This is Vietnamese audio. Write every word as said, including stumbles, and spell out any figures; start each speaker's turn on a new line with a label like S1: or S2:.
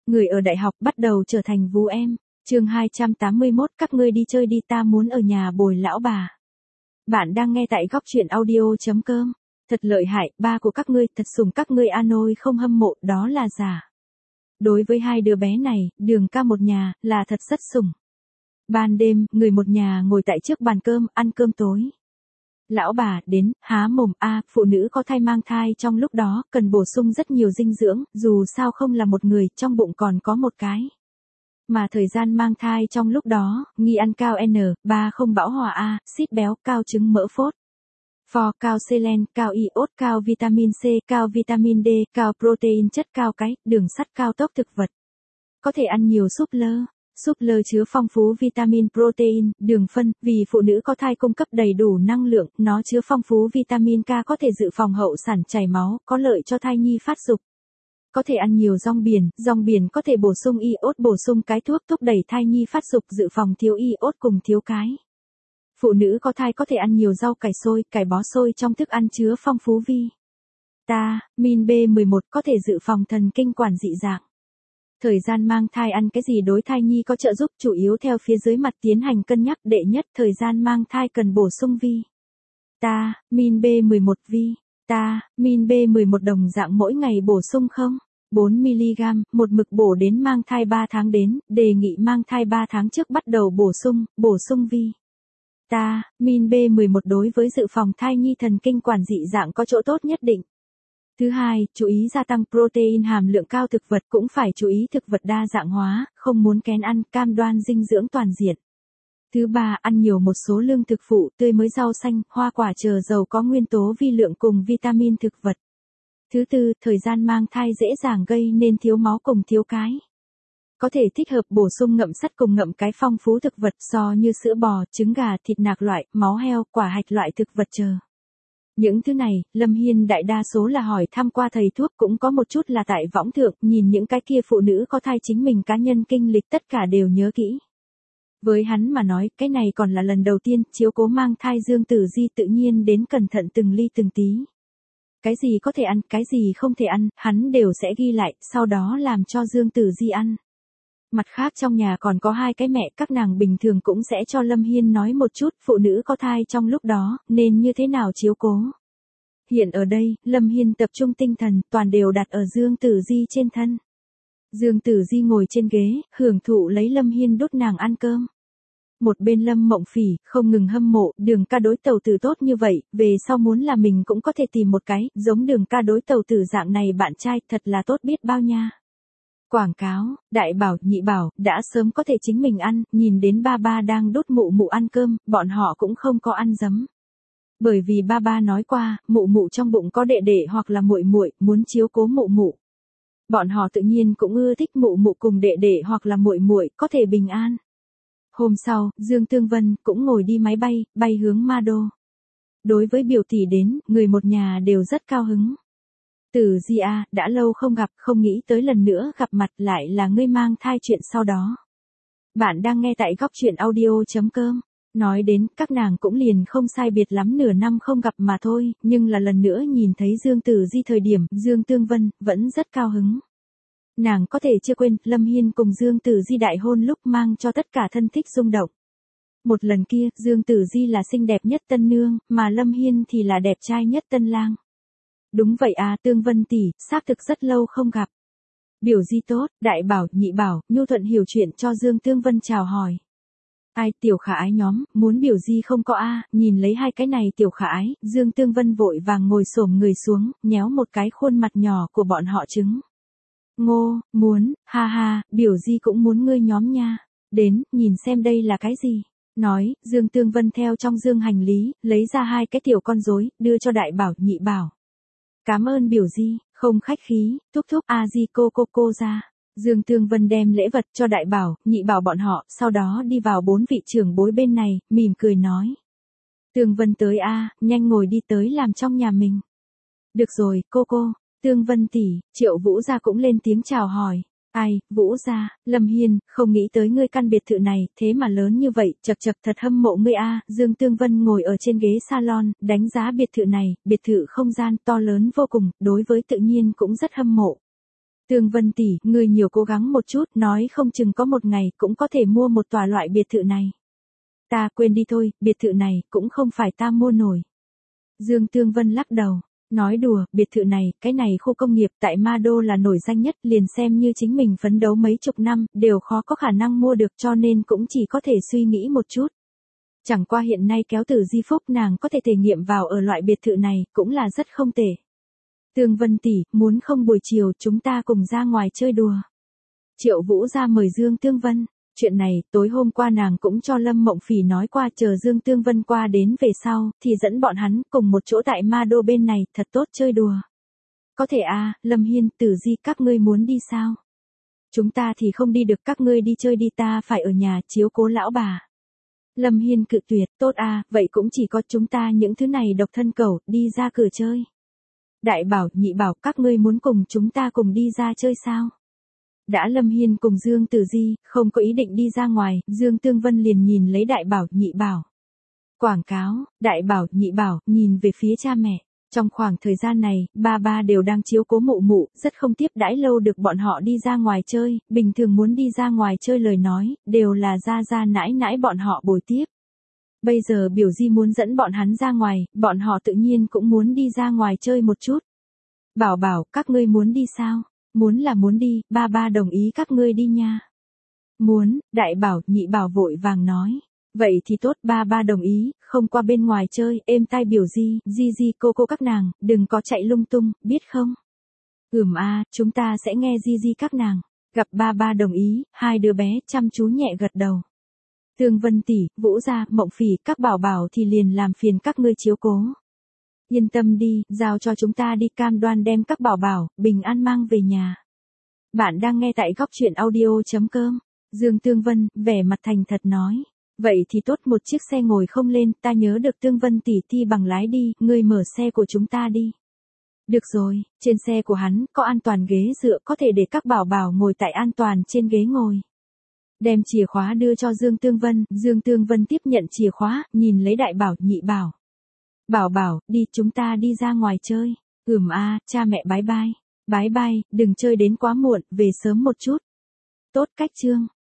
S1: người ở đại học bắt đầu trở thành vú em. Chương hai trăm tám mươi mốt, các ngươi đi chơi đi, ta muốn ở nhà bồi lão bà. Bạn đang nghe tại góc truyện audio chấm com. Thật lợi hại, ba của các ngươi thật sủng các ngươi, a nôi không hâm mộ, đó là giả. Đối với hai đứa bé này, Đường ca một nhà là thật rất sủng. Ban đêm, người một nhà ngồi tại trước bàn cơm ăn cơm tối. Lão bà đến, há mồm, a, phụ nữ có thai mang thai trong lúc đó cần bổ sung rất nhiều dinh dưỡng, dù sao không là một người, trong bụng còn có một cái. Mà thời gian mang thai trong lúc đó, nghi ăn cao N, ba không bão hòa A, xít béo, cao trứng mỡ phốt. Phò, cao selen, cao iốt, cao vitamin C, cao vitamin D, cao protein chất, cao cái, đường sắt, cao tốc thực vật. Có thể ăn nhiều súp lơ. Súp lơ chứa phong phú vitamin, protein, đường phân, vì phụ nữ có thai cung cấp đầy đủ năng lượng, nó chứa phong phú vitamin K có thể dự phòng hậu sản chảy máu, có lợi cho thai nhi phát dục. Có thể ăn nhiều rong biển, rong biển có thể bổ sung iốt, bổ sung cái thuốc thúc đẩy thai nhi phát dục, dự phòng thiếu iốt cùng thiếu cái. Phụ nữ có thai có thể ăn nhiều rau cải xôi, cải bó xôi trong thức ăn chứa phong phú vi. Ta, min B mười một có thể dự phòng thần kinh quản dị dạng. Thời gian mang thai ăn cái gì đối thai nhi có trợ giúp, chủ yếu theo phía dưới mặt tiến hành cân nhắc. Đệ nhất, thời gian mang thai cần bổ sung vi. Ta, min B mười một vi. Ta, min B mười một đồng dạng mỗi ngày bổ sung không? bốn mi-li-gam, một mực bổ đến mang thai ba tháng đến, đề nghị mang thai ba tháng trước bắt đầu bổ sung, bổ sung vi. Ta, min B mười một đối với dự phòng thai nhi thần kinh quản dị dạng có chỗ tốt nhất định. Thứ hai, chú ý gia tăng protein hàm lượng cao thực vật, cũng phải chú ý thực vật đa dạng hóa, không muốn kén ăn, cam đoan dinh dưỡng toàn diện. Thứ ba, ăn nhiều một số lương thực phụ, tươi mới, rau xanh, hoa quả chờ giàu có nguyên tố vi lượng cùng vitamin thực vật. Thứ tư, thời gian mang thai dễ dàng gây nên thiếu máu cùng thiếu cái. Có thể thích hợp bổ sung ngậm sắt cùng ngậm cái phong phú thực vật so như sữa bò, trứng gà, thịt nạc loại, máu heo, quả hạch loại thực vật chờ. Những thứ này, Lâm Hiên đại đa số là hỏi thăm qua thầy thuốc, cũng có một chút là tại võng thượng, nhìn những cái kia phụ nữ có thai chính mình cá nhân kinh lịch tất cả đều nhớ kỹ. Với hắn mà nói, cái này còn là lần đầu tiên, chiếu cố mang thai Dương Tử Di tự nhiên đến cẩn thận từng ly từng tí. Cái gì có thể ăn, cái gì không thể ăn, hắn đều sẽ ghi lại, sau đó làm cho Dương Tử Di ăn. Mặt khác trong nhà còn có hai cái mẹ, các nàng bình thường cũng sẽ cho Lâm Hiên nói một chút, phụ nữ có thai trong lúc đó, nên như thế nào chiếu cố. Hiện ở đây, Lâm Hiên tập trung tinh thần, toàn đều đặt ở Dương Tử Di trên thân. Dương Tử Di ngồi trên ghế, hưởng thụ lấy Lâm Hiên đút nàng ăn cơm. Một bên Lâm Mộng Phỉ, không ngừng hâm mộ, Đường ca đối tàu tử tốt như vậy, về sau muốn là mình cũng có thể tìm một cái, giống Đường ca đối tàu tử dạng này bạn trai, thật là tốt biết bao nha. Quảng cáo, đại bảo, nhị bảo, đã sớm có thể chính mình ăn, nhìn đến ba ba đang đút mụ mụ ăn cơm, bọn họ cũng không có ăn dấm. Bởi vì ba ba nói qua, mụ mụ trong bụng có đệ đệ hoặc là muội muội, muốn chiếu cố mụ mụ. Bọn họ tự nhiên cũng ưa thích mụ mụ cùng đệ đệ hoặc là muội muội có thể bình an. Hôm sau, Dương Tương Vân cũng ngồi đi máy bay, bay hướng Ma Đô. Đối với biểu tỷ đến, người một nhà đều rất cao hứng. Tử Di a, đã lâu không gặp, không nghĩ tới lần nữa gặp mặt lại là ngươi mang thai chuyện sau đó. Bạn đang nghe tại góc truyện audio chấm com. Nói đến, các nàng cũng liền không sai biệt lắm nửa năm không gặp mà thôi, nhưng là lần nữa nhìn thấy Dương Tử Di thời điểm, Dương Tương Vân vẫn rất cao hứng. Nàng có thể chưa quên, Lâm Hiên cùng Dương Tử Di đại hôn lúc mang cho tất cả thân thích rung động. Một lần kia, Dương Tử Di là xinh đẹp nhất tân nương, mà Lâm Hiên thì là đẹp trai nhất tân lang. Đúng vậy à, Tương Vân tỷ, xác thực rất lâu không gặp. Biểu Di tốt, đại bảo, nhị bảo, nhu thuận hiểu chuyện cho Dương Tương Vân chào hỏi. Ai, tiểu khả ái nhóm, muốn biểu Di không có a, nhìn lấy hai cái này tiểu khả ái, Dương Tương Vân vội vàng ngồi xổm người xuống, nhéo một cái khuôn mặt nhỏ của bọn họ trứng. Ngô, muốn, ha ha, biểu Di cũng muốn ngươi nhóm nha. Đến, nhìn xem đây là cái gì. Nói, Dương Tương Vân theo trong dương hành lý, lấy ra hai cái tiểu con rối, đưa cho đại bảo, nhị bảo. Cảm ơn biểu Di, không khách khí, thúc thúc a di cô cô cô ra. Dương Tương Vân đem lễ vật cho đại bảo, nhị bảo bọn họ, sau đó đi vào bốn vị trưởng bối bên này, mỉm cười nói. Tương Vân tới a, nhanh ngồi đi tới làm trong nhà mình. Được rồi, cô cô. Tương Vân tỷ, Triệu Vũ gia cũng lên tiếng chào hỏi. Ai, Vũ gia, Lâm Hiên, không nghĩ tới ngươi căn biệt thự này, thế mà lớn như vậy, chật chật thật hâm mộ ngươi a. Dương Tương Vân ngồi ở trên ghế salon, đánh giá biệt thự này, biệt thự không gian to lớn vô cùng, đối với tự nhiên cũng rất hâm mộ. Tương Vân tỷ, ngươi nhiều cố gắng một chút, nói không chừng có một ngày cũng có thể mua một tòa loại biệt thự này. Ta quên đi thôi, biệt thự này cũng không phải ta mua nổi. Dương Tương Vân lắc đầu, nói đùa, biệt thự này, cái này khu công nghiệp tại Ma Đô là nổi danh nhất, liền xem như chính mình phấn đấu mấy chục năm, đều khó có khả năng mua được, cho nên cũng chỉ có thể suy nghĩ một chút. Chẳng qua hiện nay kéo Từ Di Phúc nàng có thể thể nghiệm vào ở loại biệt thự này, cũng là rất không tệ. Tương Vân tỷ, muốn không buổi chiều chúng ta cùng ra ngoài chơi đùa. Triệu Vũ ra mời Dương Tương Vân. Chuyện này, tối hôm qua nàng cũng cho Lâm Mộng Phỉ nói qua, chờ Dương Tương Vân qua đến về sau, thì dẫn bọn hắn cùng một chỗ tại Ma Đô bên này, thật tốt chơi đùa. Có thể à, Lâm Hiên, Tử Di, các ngươi muốn đi sao? Chúng ta thì không đi được, các ngươi đi chơi đi, ta phải ở nhà chiếu cố lão bà. Lâm Hiên cự tuyệt, tốt à, vậy cũng chỉ có chúng ta những thứ này độc thân cẩu, đi ra cửa chơi. Đại Bảo, Nhị Bảo, các ngươi muốn cùng chúng ta cùng đi ra chơi sao? Đã Lâm Hiên cùng Dương Tử Di, không có ý định đi ra ngoài, Dương Tương Vân liền nhìn lấy Đại Bảo, Nhị Bảo. Quảng cáo, Đại Bảo, Nhị Bảo, nhìn về phía cha mẹ. Trong khoảng thời gian này, ba ba đều đang chiếu cố mụ mụ, rất không tiếp đãi lâu được bọn họ đi ra ngoài chơi, bình thường muốn đi ra ngoài chơi lời nói, đều là ra ra nãi nãi bọn họ bồi tiếp. Bây giờ biểu Di muốn dẫn bọn hắn ra ngoài, bọn họ tự nhiên cũng muốn đi ra ngoài chơi một chút. Bảo Bảo, các ngươi muốn đi sao? Muốn là muốn đi, ba ba đồng ý các ngươi đi nha. Muốn, Đại Bảo, Nhị Bảo vội vàng nói. Vậy thì tốt, ba ba đồng ý, không qua bên ngoài chơi, êm tai biểu Di, Di Di cô cô các nàng, đừng có chạy lung tung, biết không? Ừm a, chúng ta sẽ nghe Di Di các nàng. Gặp ba ba đồng ý, hai đứa bé chăm chú nhẹ gật đầu. Tương Vân tỷ, Vũ gia, Mộng Phỉ, các bảo bảo thì liền làm phiền các ngươi chiếu cố. Yên tâm đi, giao cho chúng ta đi, cam đoan đem các bảo bảo, bình an mang về nhà. Bạn đang nghe tại góc truyện audio.com. Dương Tương Vân, vẻ mặt thành thật nói. Vậy thì tốt, một chiếc xe ngồi không lên, ta nhớ được Tương Vân tỷ thi bằng lái đi, ngươi mở xe của chúng ta đi. Được rồi, trên xe của hắn, có an toàn ghế dựa, có thể để các bảo bảo ngồi tại an toàn trên ghế ngồi. Đem chìa khóa đưa cho Dương Tương Vân, Dương Tương Vân tiếp nhận chìa khóa, nhìn lấy Đại Bảo, Nhị Bảo. Bảo Bảo, đi, chúng ta đi ra ngoài chơi. Ừm a, cha mẹ bái bai. Bái bai, đừng chơi đến quá muộn, về sớm một chút. Tốt cách chương.